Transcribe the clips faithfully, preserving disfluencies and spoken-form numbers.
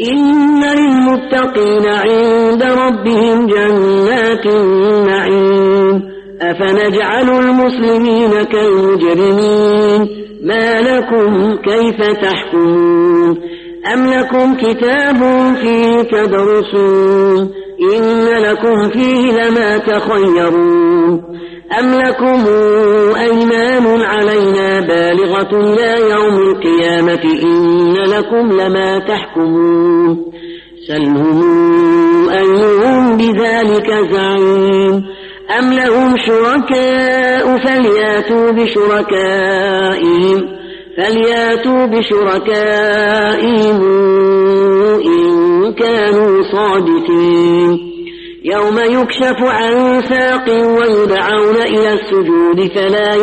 إن للمتقين عند ربهم جنات النعيم أفنجعل المسلمين كالمجرمين ما لكم كيف تحكمون أم لكم كتاب فيه تدرسون إن لكم فيه لما تخيرون أم لكم أيمان علينا بالغة إلى يوم القيامة إن لكم لما تحكمون سلهم أيهم بذلك زعيم أم لهم شركاء فلياتوا بشركائهم فلياتوا بشركائهم إن كانوا صادقين يوم يكشف عن ساق ويدعون إلى السجود فلا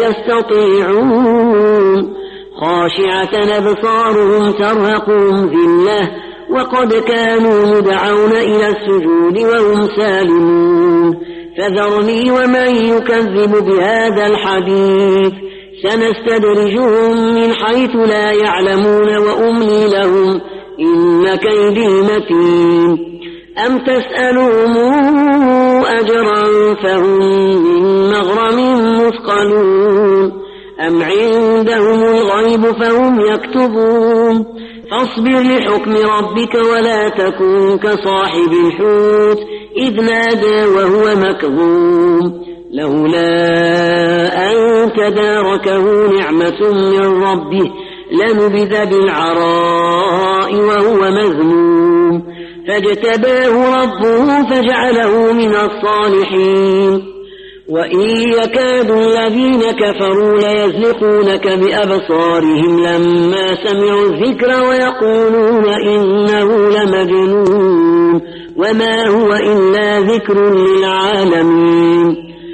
يستطيعون خاشعة أبصارهم ترهقهم ذلة وقد كانوا يدعون إلى السجود وهم سالمون فذرني ومن يكذب بهذا الحديث سنستدرجهم من حيث لا يعلمون وأملي لهم إن كيدي متين أم تسألهم أجرا فهم من مغرم مثقلون أم عندهم الغيب فهم يكتبون فاصبر لحكم ربك ولا تكن كصاحب الحوت إذ نادى وهو مكظوم لولا أن تداركه نعمة من ربه لنبذ بالعراء وهو مذموم فاجتباه ربه فجعله من الصالحين وإن يكاد الذين كفروا ليزلقونك بأبصارهم لما سمعوا الذكر ويقولون إنه لمجنون وما هو إلا ذكر للعالمين